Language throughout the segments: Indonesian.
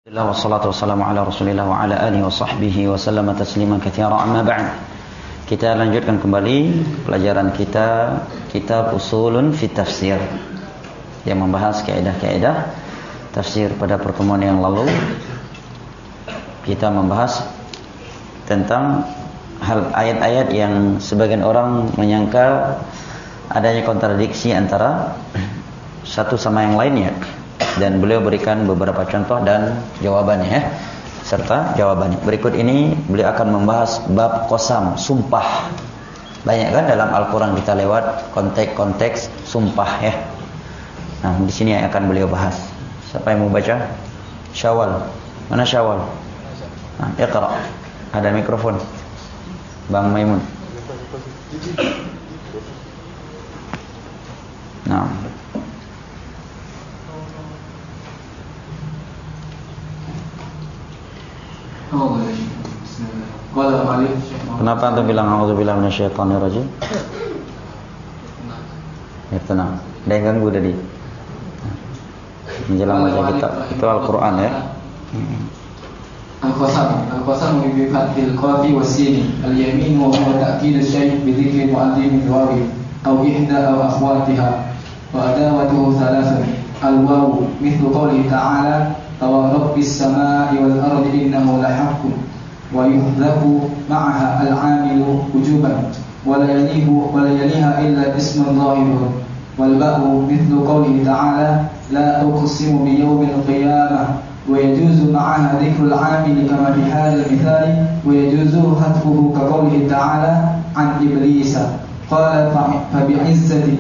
Alhamdulillah wassalatu wassalamu ala Rasulillah wa ala alihi wa sahbihi wa sallama tasliman katsira amma ba'd. Kita lanjutkan kembali pelajaran kita kitab Ushulun fi Tafsir yang membahas kaidah-kaidah tafsir. Pada pertemuan yang lalu kita membahas tentang hal ayat-ayat yang sebagian orang menyangka adanya kontradiksi antara satu sama yang lainnya. Dan beliau berikan beberapa contoh dan jawabannya serta jawabannya. Berikut ini beliau akan membahas bab qasam, sumpah. Banyak kan dalam Al-Qur'an kita lewat konteks-konteks sumpah ya. Nah, di sini akan beliau bahas. Siapa yang mau baca? Syawal. Mana Syawal? Nah, iqra. Ada mikrofon. Bang Maimun. Nah. Kenapa antum bilang a'udzubillahi minasyaitonir rajim? Ya tenang. Ada yang ganggu tadi. Menjelang baca kitab itu Al-Qur'an ya. Al-Qasam bi fathil qafi was-sin. Al-yamin wa huwa ta'kid asy-syai' bi dhikri mu'addim al-wawi aw ihda aw akhwatiha. Wa adawatuhu thalathan. Al-wawu mithlu qawli ta'ala rabbis samaa'i wal ardi innahu lahaqqun. ويحذف معها العامل وجوبا ولا يليها إلا اسم ظاهر والباء مثل قوله تعالى لا أقسم بيوم القيامة ويجوز معها ذكر العامل كما في هذا المثال ويجوز حذفه كقوله تعالى عن إبليس قال فبعزتك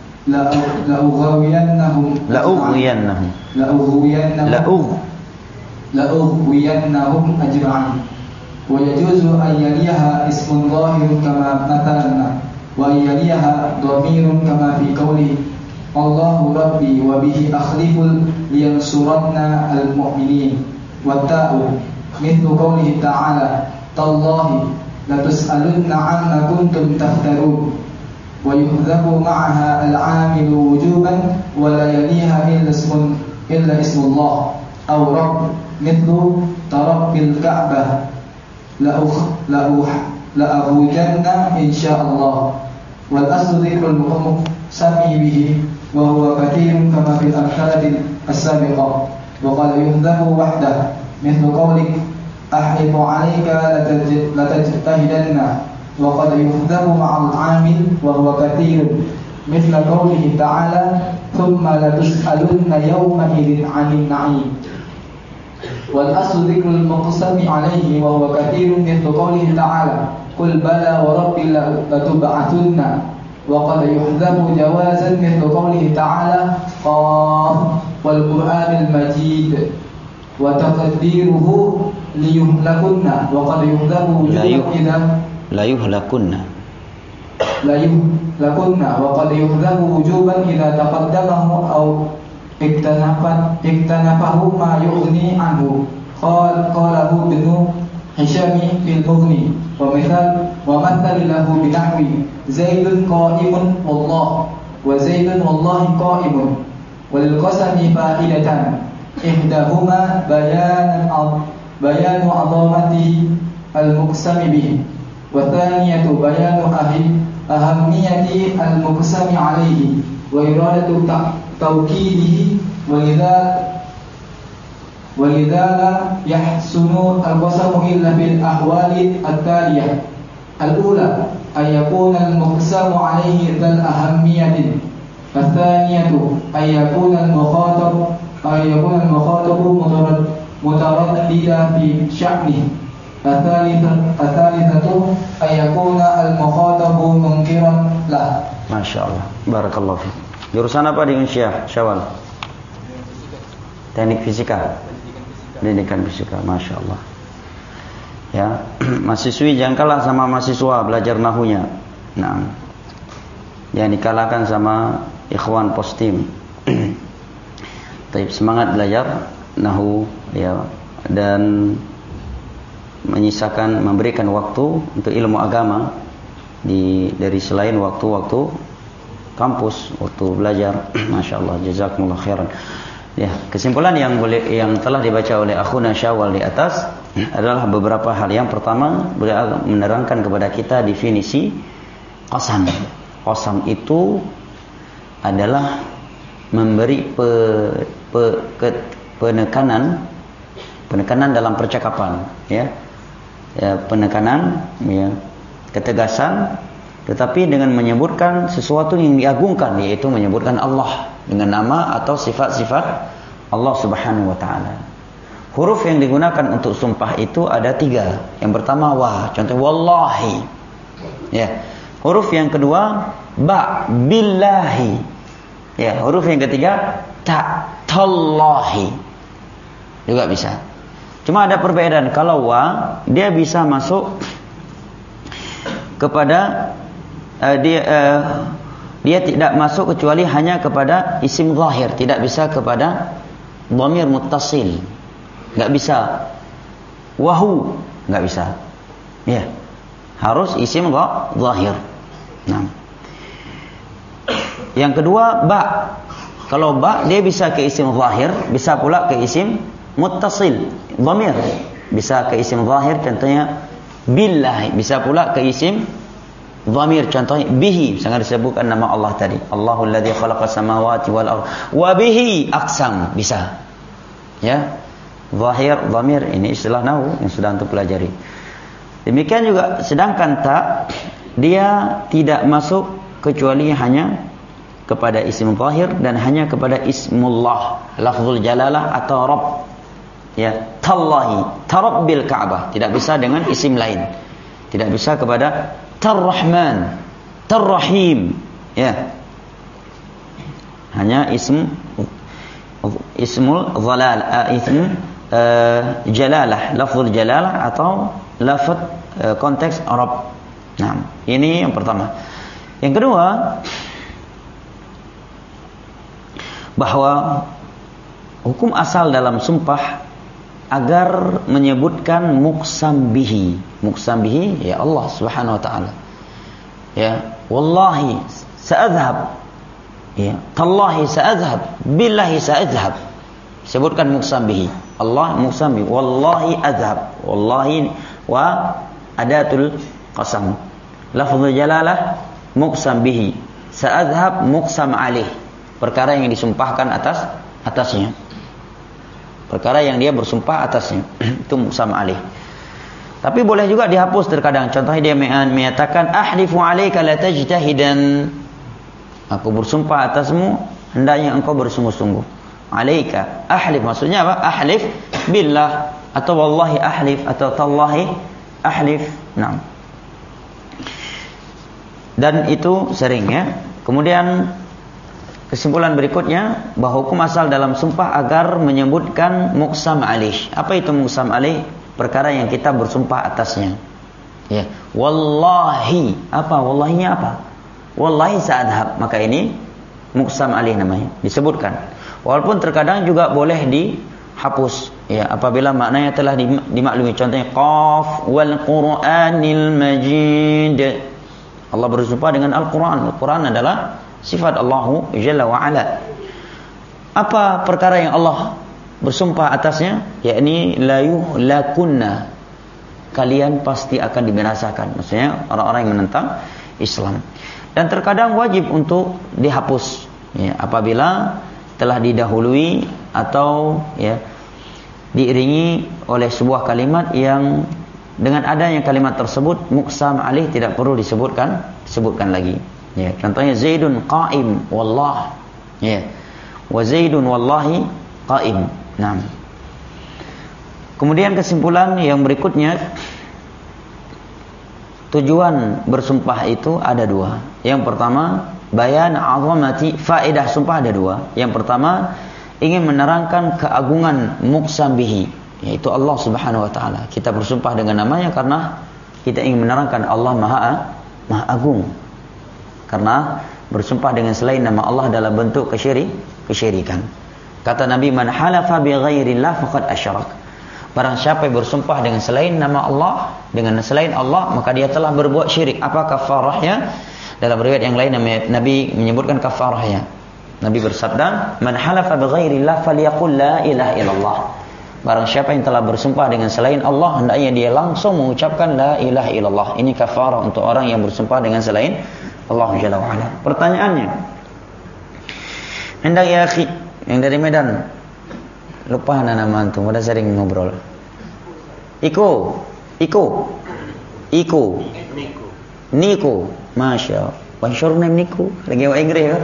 لأغوينهم أجمعين ويجوز أن يليها اسم ظاهر كما مثلنا وأن يليها ضمير كما في قوله الله ربي وبه أخلف لينصرن المؤمنين والتاء مثل قوله تعالى تالله لتسألن عما كنتم تفترون ويحذف معها العامل وجوبا ولا يليها إلا اسم الله أو رب مثل ترب الكعبة لأغوجن إن شاء الله والأصل ذكر المقسم به وهو كثير كما في الأمثلة السابقة وقد يحذف وحده مثل قولك أحلف عليك لتجتهدن وقد يحذف مع العامل وهو كثير مثل قوله تعالى ثم لتسألن يومئذ عن النعيم والأصل ذكر المقسم عليه وهو كثير مثل قوله تعالى قل بلى وربي لتبعثن وقد يحذف جوازا مثل قوله تعالى قاف والقرآن المجيد وتقديره ليهلكن وقد يحذف إذا لا يهلكن وقد يحذف وجوبا إذا تقدمه أو اكتنفه ما يغني عنه قاله ابن هشام في المغني ومثل له بنحو زيد قائم والله وزيد والله قائم وللقسم فائدة إحداهما بيان عظمته المقسم به والثانية بيان أهمية المقسم عليه وإرادة توكيده ولذا لا يحسن القسم إلا في الأحوال التالية الأولى أن يكون المقسم عليه ذا الأهمية الثانية أن يكون المخاطب مترددا في شأنه الثالثة أن يكون المخاطب منكرا له. ما شاء الله بارك الله فيك. Jurusan apa di Unsyah, Syawal? Teknik fisika. Pendidikan fisika, Masya Allah. Ya, mahasiswi jangan kalah sama mahasiswa belajar nahunya. Nah, jangan dikalahkan sama ikhwan postim. Tapi semangat belajar nahu ya, dan menyisakan memberikan waktu untuk ilmu agama dari selain waktu-waktu kampus, waktu belajar. Masya Allah, jazakumullah khairan. Ya, kesimpulan yang telah dibaca oleh akhuna Syawal di atas adalah beberapa hal. Yang pertama, beliau menerangkan kepada kita definisi qasam. Qasam itu adalah memberi penekanan dalam percakapan, ya, penekanan, ya, ketegasan, tetapi dengan menyebutkan sesuatu yang diagungkan, yaitu menyebutkan Allah dengan nama atau sifat-sifat Allah Subhanahu wa taala. Huruf yang digunakan untuk sumpah itu ada 3. Yang pertama wa, contoh wallahi. Ya. Huruf yang kedua ba, billahi. Ya, huruf yang ketiga ta, tallahi. Juga bisa. Cuma ada perbedaan. Kalau wa, dia bisa masuk kepada dia tidak masuk kecuali hanya kepada isim zahir, tidak bisa kepada dhamir muttasil. Enggak bisa. Wahu, enggak bisa. Ya. Harus isim zahir. Nah. Yang kedua ba. Kalau ba dia bisa ke isim zahir, bisa pula ke isim muttasil, dhamir. Bisa ke isim zahir, contohnya billahi, bisa pula ke isim dhamir, contohnya bihi, sangat disebutkan nama Allah tadi. Allahul ladzi khalaqas samawati wal ardh wa bihi aqsam, bisa. Ya. Zahir, dhamir, ini istilah nahwu yang sudah antum pelajari. Demikian juga sedangkan ta, dia tidak masuk kecuali hanya kepada isim zahir dan hanya kepada ismullah, lafzul jalalah atau rabb. Ya, tallahi, tarabbil ka'bah, tidak bisa dengan isim lain. Tidak bisa kepada Tar-Rahman, Tar-Rahim, ya. Hanya ismul dhalal, ism jalalah, lafzul jalalah atau lafaz konteks Arab. Nah, ini yang pertama. Yang kedua, bahwa hukum asal dalam sumpah agar menyebutkan muqsam bihi. Muqsam bihi, ya Allah Subhanahu wa taala. Ya, wallahi sa'adhhab. Ya, tallahi sa'adhhab, billahi sa'adhhab. Sebutkan muqsam bihi. Allah muqsam bihi, wallahi adhhab. Wallahi wa adatul qasam. Lafzul jalalah muqsam bihi. Sa'adhhab muqsam alaih. Perkara yang disumpahkan atasnya. Perkara yang dia bersumpah atasnya. Itu muqsam alaih. Tapi boleh juga dihapus terkadang. Contohnya dia menyatakan ahlifu alaika la tajtahidan. Aku bersumpah atasmu, hendaknya engkau bersungguh-sungguh. Alaika, ahlif maksudnya apa? Ahlif billah atau wallahi ahlif atau tallahi ahlif. Nah. Dan itu sering, ya. Kemudian kesimpulan berikutnya bahwa hukum asal dalam sumpah agar menyebutkan muqsam alaih. Apa itu muqsam alaih? Perkara yang kita bersumpah atasnya. Ya, wallahi. Apa? Wallahinya apa? Wallahi sa'adhab. Maka ini muqsam alaih namanya, disebutkan. Walaupun terkadang juga boleh dihapus, ya, apabila maknanya telah dimaklumi. Contohnya qaf wal Qur'anil Majid. Allah bersumpah dengan Al-Qur'an. Al-Qur'an adalah sifat Allah Jalla wa Ala. Apa perkara yang Allah bersumpah atasnya? Yakni la yuhlakunna. Kalian pasti akan dibinasakan. Maksudnya orang-orang yang menentang Islam. Dan terkadang wajib untuk dihapus, ya, apabila telah didahului atau, ya, diiringi oleh sebuah kalimat yang dengan adanya kalimat tersebut muqsam alaih tidak perlu disebutkan lagi. Ya, contohnya Zaidun qa'im wallah. Ya. Wa Zaidun wallahi qa'im. Nah. Kemudian kesimpulan yang berikutnya, tujuan bersumpah itu ada 2. Yang pertama, bayan azamati, faedah sumpah ada 2. Yang pertama, ingin menerangkan keagungan muqsam bihi, yaitu Allah Subhanahu wa taala. Kita bersumpah dengan namanya karena kita ingin menerangkan Allah Maha Agung. Karena bersumpah dengan selain nama Allah dalam bentuk kesyirikan. Kata Nabi, man halafa bi ghairillah faqad asyrak. Barang siapa yang bersumpah dengan selain nama Allah, dengan selain Allah, maka dia telah berbuat syirik. Apa kafarahnya? Dalam riwayat yang lain Nabi menyebutkan kafarahnya. Nabi bersabda, "Man halafa bighairillah falyaqul la ilaha illallah." Barang siapa yang telah bersumpah dengan selain Allah, hendaknya dia langsung mengucapkan la ilaha illallah. Ini kafarah untuk orang yang bersumpah dengan selain Allah Jalla wa Ala. Pertanyaannya, hendak ya akhi yang dari Medan, lupa nama antum, udah sering ngobrol. Iko, Niko, Masya Allah. What's your name Niko? Lagi orang Inggris ya.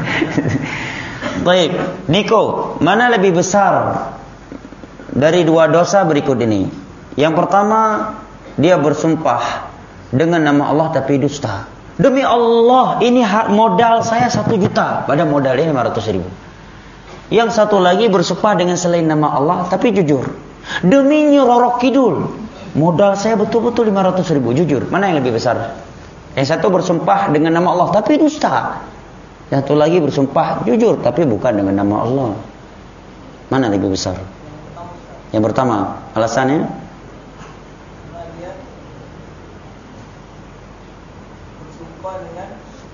Baik, Niko, mana lebih besar dari dua dosa berikut ini? Yang pertama, dia bersumpah dengan nama Allah tapi dusta. Demi Allah, ini modal saya 1 juta, pada modalnya 500.000. Yang satu lagi bersumpah dengan selain nama Allah tapi jujur. Demi Nyi Roro Kidul, modal saya betul-betul 500.000, jujur. Mana yang lebih besar? Yang satu bersumpah dengan nama Allah tapi dusta. Yang satu lagi bersumpah jujur tapi bukan dengan nama Allah. Mana lebih besar? Yang pertama, alasannya? Bersumpah dengan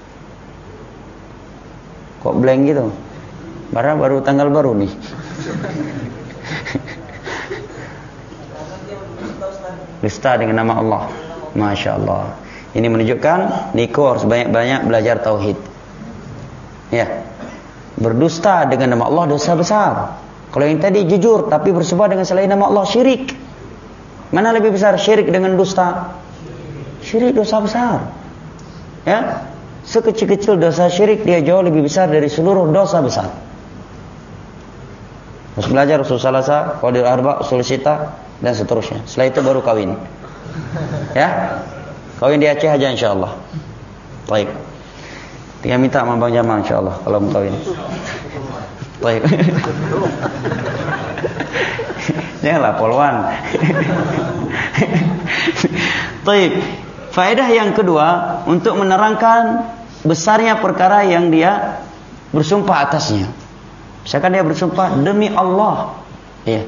kok blank gitu? Baru tanggal baru nih. Dusta dengan nama Allah. Masya Allah. Ini menunjukkan Niko harus banyak-banyak belajar tauhid. Ya. Berdusta dengan nama Allah dosa besar. Kalau yang tadi jujur tapi bersumpah dengan selain nama Allah, syirik. Mana lebih besar, syirik dengan dusta? Syirik dosa besar. Ya. Sekecil-kecil dosa syirik dia jauh lebih besar dari seluruh dosa besar. Harus belajar usul salasa, qawaidul arba, usul sita dan seterusnya. Setelah itu baru kawin. Ya. Kawin di Aceh aja insyaallah. Baik. Tinggal minta sama Bang Jamal insyaallah kalau mau kawin. Baik. Janganlah polwan. Baik. Faedah yang kedua untuk menerangkan besarnya perkara yang dia bersumpah atasnya. Misalkan dia bersumpah demi Allah, ya.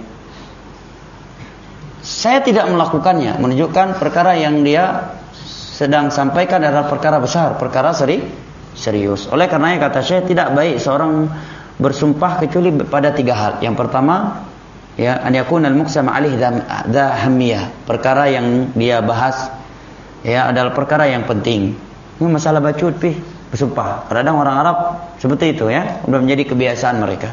Saya tidak melakukannya, menunjukkan perkara yang dia sedang sampaikan adalah perkara besar, perkara serius. Oleh karenanya kata saya tidak baik seorang bersumpah kecuali pada 3 hal. Yang pertama, ya, an yakuna al-muqsam alaihi dha hamiyah. Perkara yang dia bahas ya adalah perkara yang penting. Ini masalah bacut bersumpah. Kadang orang Arab seperti itu ya, sudah menjadi kebiasaan mereka.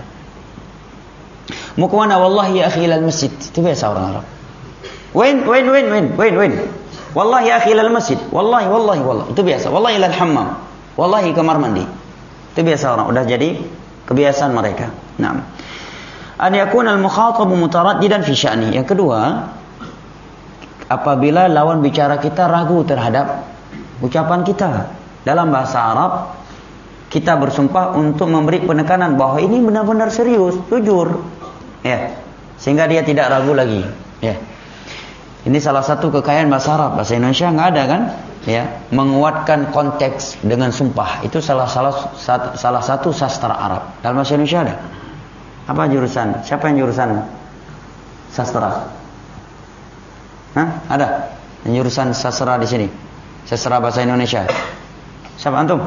Mukwana wallahi ya akhi ilal masjid. Itu biasa orang Arab. When. Wallahi ya akhi ilal masjid. Wallahi. Itu biasa. Wallahi ilal hammam. Wallahi kamar mandi. Itu biasa orang. Udah jadi kebiasaan mereka. Naam. An yakuna al-mukhatabu mutaraddidan fi sya'ni. Yang kedua, apabila lawan bicara kita ragu terhadap ucapan kita. Dalam bahasa Arab, kita bersumpah untuk memberi penekanan bahwa ini benar-benar serius, jujur. Ya. Sehingga dia tidak ragu lagi. Ya. Ini salah satu kekayaan bahasa Arab. Bahasa Indonesia enggak ada kan? Ya, menguatkan konteks dengan sumpah. Itu salah satu sastra Arab. Dalam bahasa Indonesia ada. Apa jurusan? Siapa yang jurusan sastra? Hah? Ada? Yang jurusan sastra di sini. Sastra bahasa Indonesia. Siapa antum?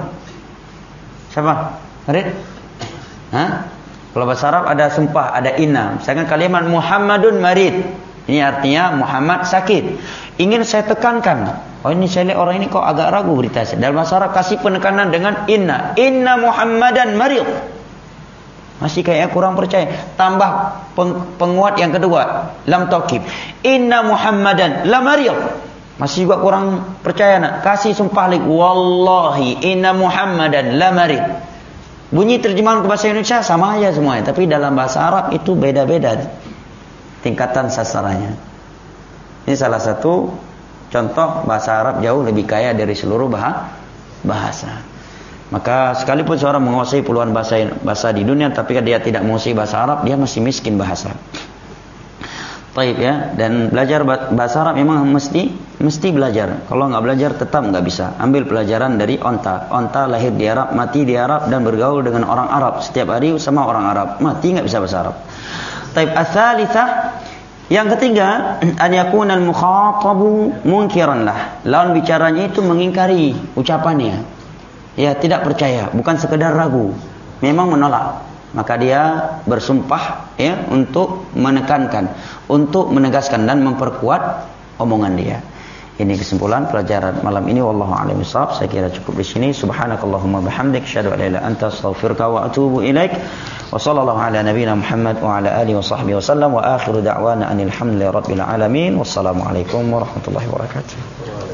Siapa? Harid? Hah? Kalau bahasa Arab ada sumpah, ada inna. Misalkan kalimat Muhammadun marid. Ini artinya Muhammad sakit. Ingin saya tekankan. Oh ini saya lihat orang ini kok agak ragu berita saya. Dalam bahasa Arab kasih penekanan dengan inna. Inna Muhammadan marid. Masih kayak kurang percaya. Tambah penguat yang kedua. Lam taukib. Inna Muhammadan la marid. Masih juga kurang percaya nak. Kasih sumpah lagi. Wallahi inna Muhammadan la marid. Bunyi terjemahan ke bahasa Indonesia sama aja semuanya. Tapi dalam bahasa Arab itu beda-beda tingkatan sastranya. Ini salah satu contoh bahasa Arab jauh lebih kaya dari seluruh bahasa. Maka sekalipun seorang menguasai puluhan bahasa di dunia, tapi dia tidak menguasai bahasa Arab, dia masih miskin bahasa. Taib ya. Dan belajar bahasa Arab memang mesti belajar. Kalau nggak belajar tetap nggak bisa. Ambil pelajaran dari onta. Onta lahir di Arab, mati di Arab dan bergaul dengan orang Arab setiap hari sama orang Arab. Mati nggak bisa bahasa Arab. Taib ats-tsalitsah, yang ketiga, an yakuna al-mukhatabu munkiran lah. Lawan bicaranya itu mengingkari ucapannya. Ya, tidak percaya, bukan sekedar ragu. memang menolak, maka dia bersumpah ya untuk menekankan, untuk menegaskan dan memperkuat omongan dia. Ini kesimpulan pelajaran malam ini, wallahu a'lam bishawab. Saya kira cukup di sini. Subhanakallahumma bihamdik, asyhadu an la ilaha illa anta, astaghfiruka wa atubu ilaik. Wa sallallahu ala nabiyyina Muhammad wa ala alihi wa sahbihi wasallam, wa akhiru da'wana anil hamdulillahi rabbil alamin. Wassalamu alaikum warahmatullahi wabarakatuh.